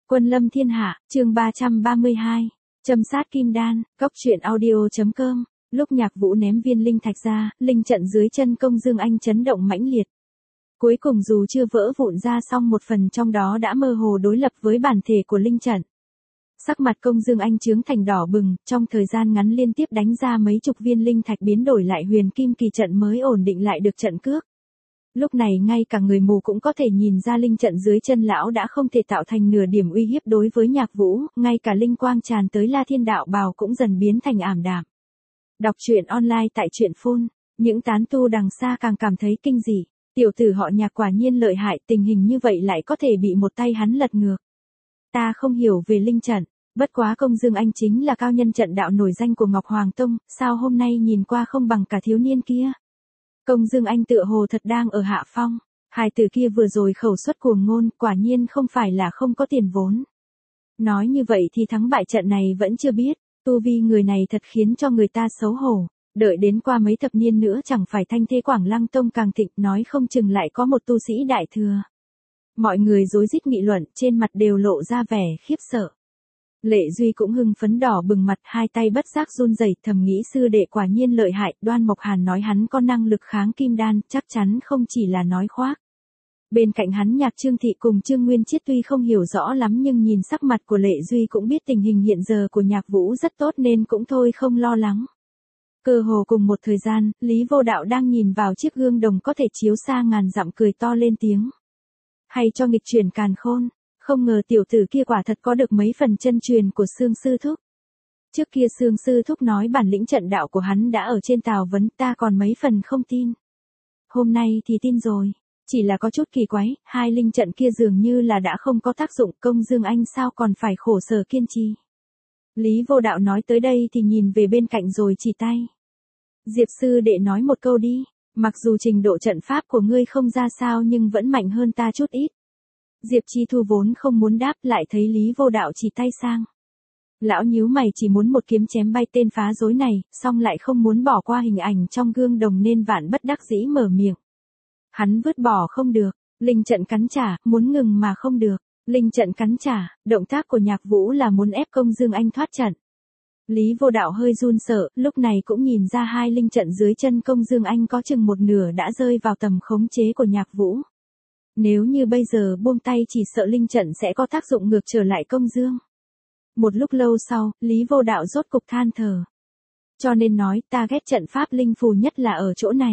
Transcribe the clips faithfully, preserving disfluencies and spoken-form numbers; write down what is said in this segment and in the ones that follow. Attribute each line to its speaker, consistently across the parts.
Speaker 1: Quân lâm thiên hạ, chương ba trăm ba mươi hai. Châm sát kim đan, cóc truyện audio.com. Lúc Nhạc Vũ ném viên linh thạch ra, linh trận dưới chân Công Dương Anh chấn động mãnh liệt. Cuối cùng dù chưa vỡ vụn ra xong một phần trong đó đã mơ hồ đối lập với bản thể của linh trận. Sắc mặt Công Dương Anh chướng thành đỏ bừng, trong thời gian ngắn liên tiếp đánh ra mấy chục viên linh thạch biến đổi lại huyền kim kỳ trận mới ổn định lại được trận cước. Lúc này ngay cả người mù cũng có thể nhìn ra linh trận dưới chân lão đã không thể tạo thành nửa điểm uy hiếp đối với Nhạc Vũ, ngay cả linh quang tràn tới La Thiên Đạo Bào cũng dần biến thành ảm đạm. Đọc truyện online tại truyện phun, những tán tu đằng xa càng cảm thấy kinh dị, tiểu tử họ Nhạc quả nhiên lợi hại, tình hình như vậy lại có thể bị một tay hắn lật ngược. Ta không hiểu về linh trận, bất quá Công Dương Anh chính là cao nhân trận đạo nổi danh của Ngọc Hoàng Tông, sao hôm nay nhìn qua không bằng cả thiếu niên kia. Công Dương Anh tựa hồ thật đang ở hạ phong, hai từ kia vừa rồi khẩu xuất cuồng ngôn, quả nhiên không phải là không có tiền vốn. Nói như vậy thì thắng bại trận này vẫn chưa biết, tu vi người này thật khiến cho người ta xấu hổ, đợi đến qua mấy thập niên nữa chẳng phải thanh thế Quảng Lăng Tông càng thịnh, nói không chừng lại có một tu sĩ đại thừa. Mọi người rối rít nghị luận, trên mặt đều lộ ra vẻ khiếp sợ. Lệ Duy cũng hưng phấn đỏ bừng mặt, hai tay bất giác run rẩy, thầm nghĩ sư đệ quả nhiên lợi hại. Đoan Mộc Hàn nói hắn có năng lực kháng kim đan, chắc chắn không chỉ là nói khoác. Bên cạnh hắn Nhạc Trương Thị cùng Trương Nguyên Chiết tuy không hiểu rõ lắm nhưng nhìn sắc mặt của Lệ Duy cũng biết tình hình hiện giờ của Nhạc Vũ rất tốt nên cũng thôi không lo lắng. Cơ hồ cùng một thời gian, Lý Vô Đạo đang nhìn vào chiếc gương đồng có thể chiếu xa ngàn dặm cười to lên tiếng. Hay cho nghịch chuyển càn khôn. Không ngờ tiểu tử kia quả thật có được mấy phần chân truyền của Sương Sư Thúc. Trước kia Sương Sư Thúc nói bản lĩnh trận đạo của hắn đã ở trên Tào Vấn, ta còn mấy phần không tin. Hôm nay thì tin rồi, chỉ là có chút kỳ quái, hai linh trận kia dường như là đã không có tác dụng, Công Dương Anh sao còn phải khổ sở kiên trì. Lý Vô Đạo nói tới đây thì nhìn về bên cạnh rồi chỉ tay. Diệp sư đệ nói một câu đi, mặc dù trình độ trận pháp của ngươi không ra sao nhưng vẫn mạnh hơn ta chút ít. Diệp Chi Thu vốn không muốn đáp, lại thấy Lý Vô Đạo chỉ tay sang. Lão nhíu mày chỉ muốn một kiếm chém bay tên phá rối này, song lại không muốn bỏ qua hình ảnh trong gương đồng nên vạn bất đắc dĩ mở miệng. Hắn vứt bỏ không được, linh trận cắn trả, muốn ngừng mà không được, linh trận cắn trả, động tác của Nhạc Vũ là muốn ép Công Dương Anh thoát trận. Lý Vô Đạo hơi run sợ, lúc này cũng nhìn ra hai linh trận dưới chân Công Dương Anh có chừng một nửa đã rơi vào tầm khống chế của Nhạc Vũ. Nếu như bây giờ buông tay chỉ sợ linh trận sẽ có tác dụng ngược trở lại Công Dương. Một lúc lâu sau, Lý Vô Đạo rốt cục than thở. Cho nên nói ta ghét trận pháp linh phù nhất là ở chỗ này.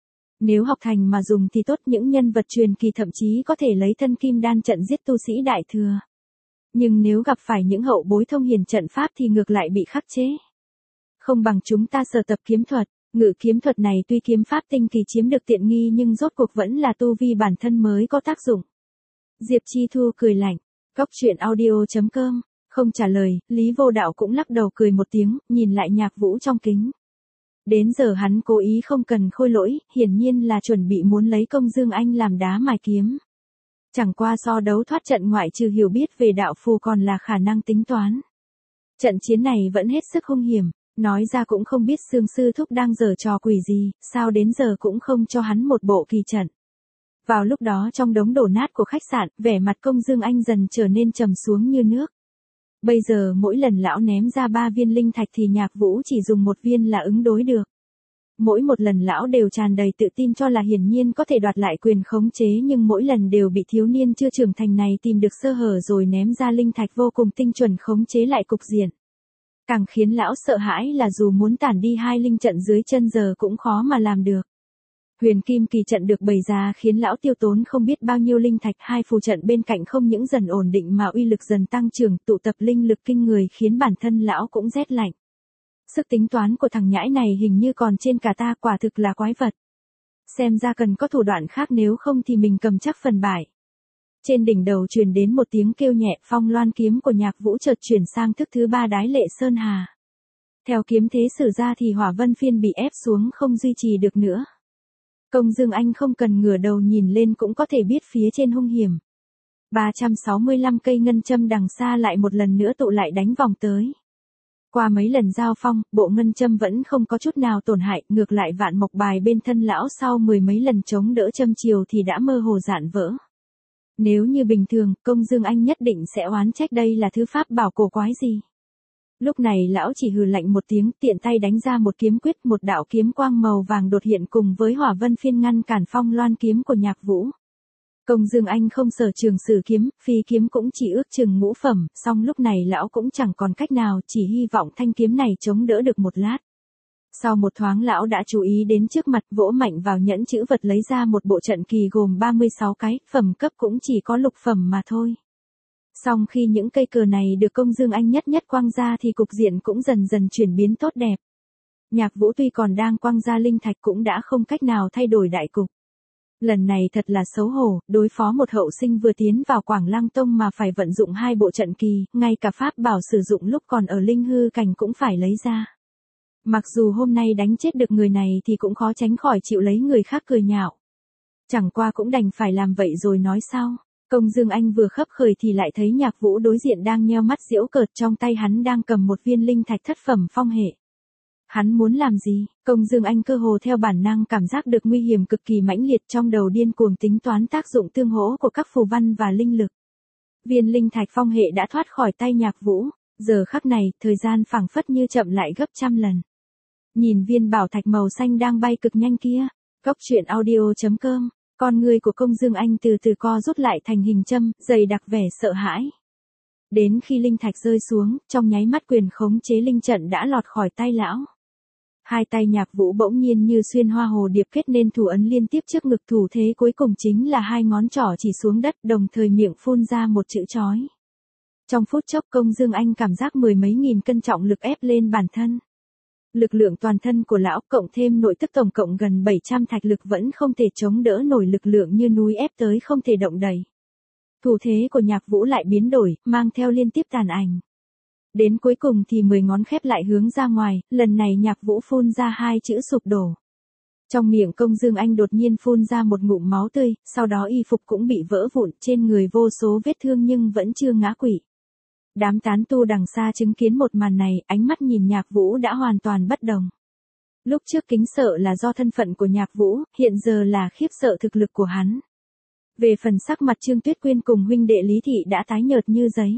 Speaker 1: Nếu học thành mà dùng thì tốt, những nhân vật truyền kỳ thậm chí có thể lấy thân kim đan trận giết tu sĩ đại thừa. Nhưng nếu gặp phải những hậu bối thông hiền trận pháp thì ngược lại bị khắc chế. Không bằng chúng ta sở tập kiếm thuật. Ngự kiếm thuật này tuy kiếm pháp tinh kỳ chiếm được tiện nghi nhưng rốt cuộc vẫn là tu vi bản thân mới có tác dụng. Diệp Chi Thu cười lạnh, cóc truyện audio.com, không trả lời, Lý Vô Đạo cũng lắc đầu cười một tiếng, nhìn lại Nhạc Vũ trong kính. Đến giờ hắn cố ý không cần khôi lỗi, hiển nhiên là chuẩn bị muốn lấy Công Dương Anh làm đá mài kiếm. Chẳng qua so đấu thoát trận ngoại trừ hiểu biết về đạo phù còn là khả năng tính toán. Trận chiến này vẫn hết sức hung hiểm. Nói ra cũng không biết Sương Sư Thúc đang giở trò quỷ gì, sao đến giờ cũng không cho hắn một bộ kỳ trận. Vào lúc đó trong đống đổ nát của khách sạn, vẻ mặt Công Dương Anh dần trở nên trầm xuống như nước. Bây giờ mỗi lần lão ném ra ba viên linh thạch thì Nhạc Vũ chỉ dùng một viên là ứng đối được. Mỗi một lần lão đều tràn đầy tự tin cho là hiển nhiên có thể đoạt lại quyền khống chế nhưng mỗi lần đều bị thiếu niên chưa trưởng thành này tìm được sơ hở rồi ném ra linh thạch vô cùng tinh chuẩn khống chế lại cục diện. Càng khiến lão sợ hãi là dù muốn tản đi hai linh trận dưới chân giờ cũng khó mà làm được. Huyền kim kỳ trận được bày ra khiến lão tiêu tốn không biết bao nhiêu linh thạch, hai phù trận bên cạnh không những dần ổn định mà uy lực dần tăng trưởng, tụ tập linh lực kinh người khiến bản thân lão cũng rét lạnh. Sức tính toán của thằng nhãi này hình như còn trên cả ta, quả thực là quái vật. Xem ra cần có thủ đoạn khác nếu không thì mình cầm chắc phần bại. Trên đỉnh đầu truyền đến một tiếng kêu nhẹ, phong loan kiếm của Nhạc Vũ chợt chuyển sang thức thứ ba đái lệ sơn hà. Theo kiếm thế sử ra thì hỏa vân phiên bị ép xuống không duy trì được nữa. Công Dương Anh không cần ngửa đầu nhìn lên cũng có thể biết phía trên hung hiểm. ba trăm sáu mươi lăm cây ngân châm đằng xa lại một lần nữa tụ lại đánh vòng tới. Qua mấy lần giao phong, bộ ngân châm vẫn không có chút nào tổn hại, ngược lại vạn mộc bài bên thân lão sau mười mấy lần chống đỡ châm chiều thì đã mơ hồ rạn vỡ. Nếu như bình thường, Công Dương Anh nhất định sẽ oán trách đây là thứ pháp bảo cổ quái gì. Lúc này lão chỉ hừ lạnh một tiếng, tiện tay đánh ra một kiếm quyết, một đạo kiếm quang màu vàng đột hiện cùng với hỏa vân phiên ngăn cản phong loan kiếm của Nhạc Vũ. Công Dương Anh không sở trường sử kiếm, phi kiếm cũng chỉ ước chừng ngũ phẩm, song lúc này lão cũng chẳng còn cách nào, chỉ hy vọng thanh kiếm này chống đỡ được một lát. Sau một thoáng lão đã chú ý đến trước mặt, vỗ mạnh vào nhẫn chữ vật lấy ra một bộ trận kỳ gồm ba mươi sáu cái, phẩm cấp cũng chỉ có lục phẩm mà thôi. Song khi những cây cờ này được Công Dương Anh nhất nhất quăng ra thì cục diện cũng dần dần chuyển biến tốt đẹp. Nhạc Vũ tuy còn đang quăng ra linh thạch cũng đã không cách nào thay đổi đại cục. Lần này thật là xấu hổ, đối phó một hậu sinh vừa tiến vào Quảng Lăng Tông mà phải vận dụng hai bộ trận kỳ, ngay cả pháp bảo sử dụng lúc còn ở linh hư cảnh cũng phải lấy ra. Mặc dù hôm nay đánh chết được người này thì cũng khó tránh khỏi chịu lấy người khác cười nhạo. Chẳng qua cũng đành phải làm vậy rồi nói sau. Công Dương Anh vừa khấp khởi thì lại thấy Nhạc Vũ đối diện đang nheo mắt giễu cợt, trong tay hắn đang cầm một viên linh thạch thất phẩm phong hệ. Hắn muốn làm gì? Công Dương Anh cơ hồ theo bản năng cảm giác được nguy hiểm cực kỳ mãnh liệt, trong đầu điên cuồng tính toán tác dụng tương hỗ của các phù văn và linh lực. Viên linh thạch phong hệ đã thoát khỏi tay Nhạc Vũ, giờ khắc này, thời gian phảng phất như chậm lại gấp trăm lần. Nhìn viên bảo thạch màu xanh đang bay cực nhanh kia, Cốc Truyện Audio chấm com, con người của Công Dương Anh từ từ co rút lại thành hình châm, dày đặc vẻ sợ hãi. Đến khi linh thạch rơi xuống, trong nháy mắt quyền khống chế linh trận đã lọt khỏi tay lão. Hai tay Nhạc Vũ bỗng nhiên như xuyên hoa hồ điệp kết nên thủ ấn liên tiếp trước ngực, thủ thế cuối cùng chính là hai ngón trỏ chỉ xuống đất, đồng thời miệng phun ra một chữ chói. Trong phút chốc Công Dương Anh cảm giác mười mấy nghìn cân trọng lực ép lên bản thân. Lực lượng toàn thân của lão cộng thêm nội tức tổng cộng gần bảy trăm thạch lực vẫn không thể chống đỡ nổi lực lượng như núi ép tới không thể động đậy. Thủ thế của Nhạc Vũ lại biến đổi, mang theo liên tiếp tàn ảnh. Đến cuối cùng thì mười ngón khép lại hướng ra ngoài, lần này Nhạc Vũ phun ra hai chữ sụp đổ. Trong miệng Công Dương Anh đột nhiên phun ra một ngụm máu tươi, sau đó y phục cũng bị vỡ vụn, trên người vô số vết thương nhưng vẫn chưa ngã quỵ. Đám tán tu đằng xa chứng kiến một màn này, ánh mắt nhìn Nhạc Vũ đã hoàn toàn bất đồng. Lúc trước kính sợ là do thân phận của Nhạc Vũ, hiện giờ là khiếp sợ thực lực của hắn. Về phần sắc mặt Trương Tuyết Quyên cùng huynh đệ Lý Thị đã tái nhợt như giấy.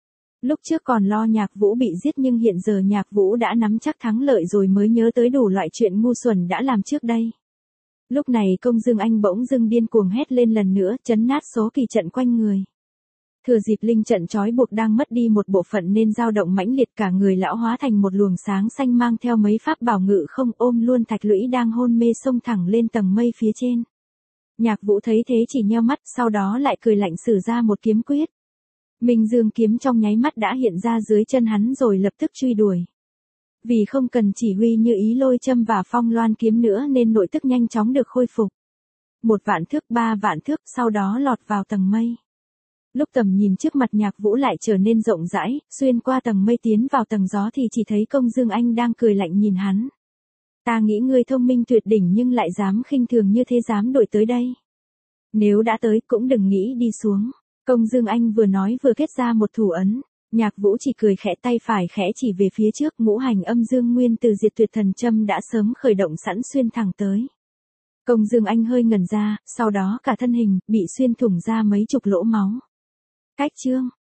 Speaker 1: Lúc trước còn lo Nhạc Vũ bị giết nhưng hiện giờ Nhạc Vũ đã nắm chắc thắng lợi rồi mới nhớ tới đủ loại chuyện ngu xuẩn đã làm trước đây. Lúc này Công Dương Anh bỗng dưng điên cuồng hét lên lần nữa, chấn nát số kỳ trận quanh người. Thừa dịp linh trận trói buộc đang mất đi một bộ phận nên dao động mãnh liệt, cả người lão hóa thành một luồng sáng xanh mang theo mấy pháp bảo ngự không, ôm luôn Thạch Lũy đang hôn mê xông thẳng lên tầng mây phía trên. Nhạc Vũ thấy thế chỉ nheo mắt, sau đó lại cười lạnh sử ra một kiếm quyết. Minh Dương kiếm trong nháy mắt đã hiện ra dưới chân hắn rồi lập tức truy đuổi. Vì không cần chỉ huy như ý lôi châm và phong loan kiếm nữa nên nội tức nhanh chóng được khôi phục. Một vạn thước, ba vạn thước, sau đó lọt vào tầng mây. Lúc tầm nhìn trước mặt Nhạc Vũ lại trở nên rộng rãi, xuyên qua tầng mây tiến vào tầng gió thì chỉ thấy Công Dương Anh đang cười lạnh nhìn hắn. Ta nghĩ ngươi thông minh tuyệt đỉnh nhưng lại dám khinh thường như thế, dám đuổi tới đây. Nếu đã tới cũng đừng nghĩ đi xuống. Công Dương Anh vừa nói vừa kết ra một thủ ấn. Nhạc Vũ chỉ cười khẽ, tay phải khẽ chỉ về phía trước, ngũ hành âm dương nguyên từ diệt tuyệt thần châm đã sớm khởi động sẵn xuyên thẳng tới. Công Dương Anh hơi ngẩn ra, sau đó cả thân hình bị xuyên thủng ra mấy chục lỗ máu. Cách chương